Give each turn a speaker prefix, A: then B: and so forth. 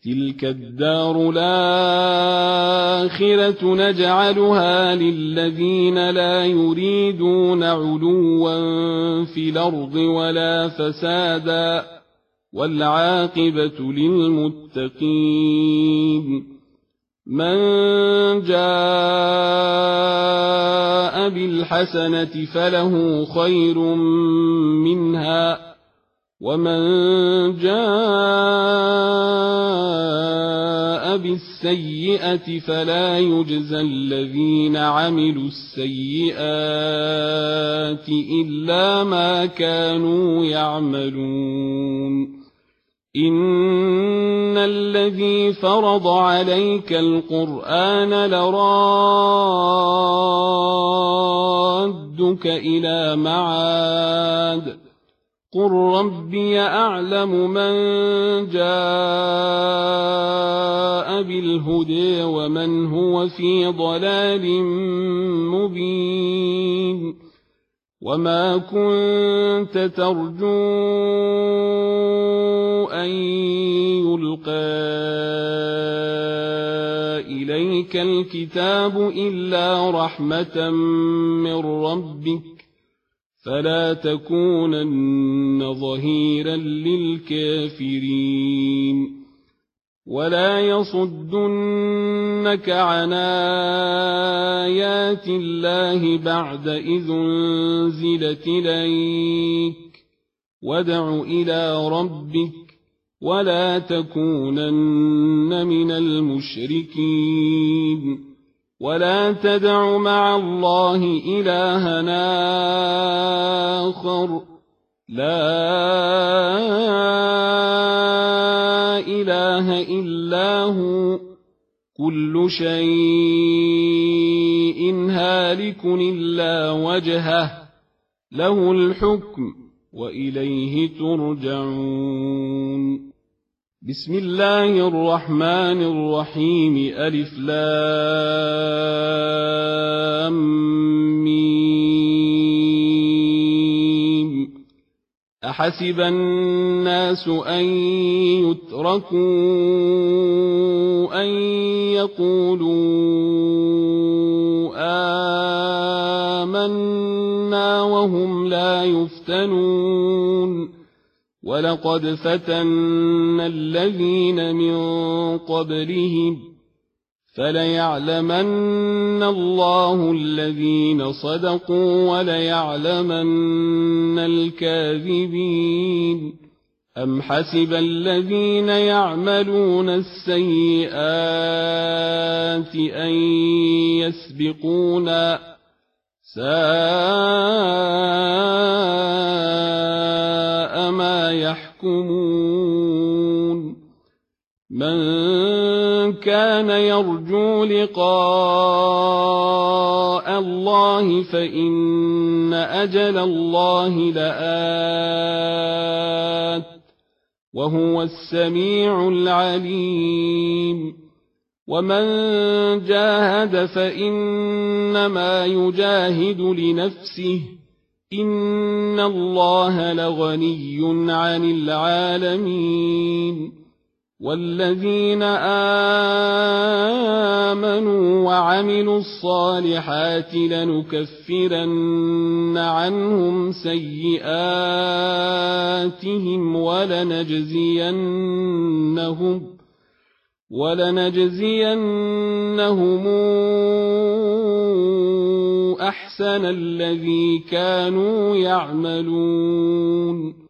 A: تلك الدار الآخرة نجعلها للذين لا يريدون علوا في الأرض ولا فسادا والعاقبة للمتقين من جاء بالحسنة فله خير منها ومن جاء بالسيئة فلا يجزى الذين عملوا السيئات إلا ما كانوا يعملون إن الذي فرض عليك القرآن لرادك إلى معاد قل ربي أعلم من جاء بالهدى ومن هو في ضلال مبين وما كنت ترجو أن يلقى إليك الكتاب إلا رحمة من ربك فلا تكونن ظهيرا للكافرين ولا يصدنك عن آيات الله بعد إذ أنزلت إليك وادع إلى ربك ولا تكونن من المشركين ولا تدع مع الله إلها آخر لا إله إلا هو كل شيء هالك إلا وجهه له الحكم وإليه ترجعون بسم الله الرحمن الرحيم ألف لام ميم أحسب الناس أن يتركوا أن يقولوا آمنا وهم لا يفتنون ولقد فتنا الذين من قبلهم فليعلمن الله الذين صدقوا وليعلمن الكاذبين أم حسب الذين يعملون السيئات أن يسبقونا ساء ما يحكمون من كان يرجو لقاء الله فإن أجل الله لآت وهو السميع العليم ومن جاهد فإنما يجاهد لنفسه إن الله لغني عن العالمين والذين آمنوا وعملوا الصالحات لنكفرن عنهم سيئاتهم ولنجزينهم أحسن الذي كانوا يعملون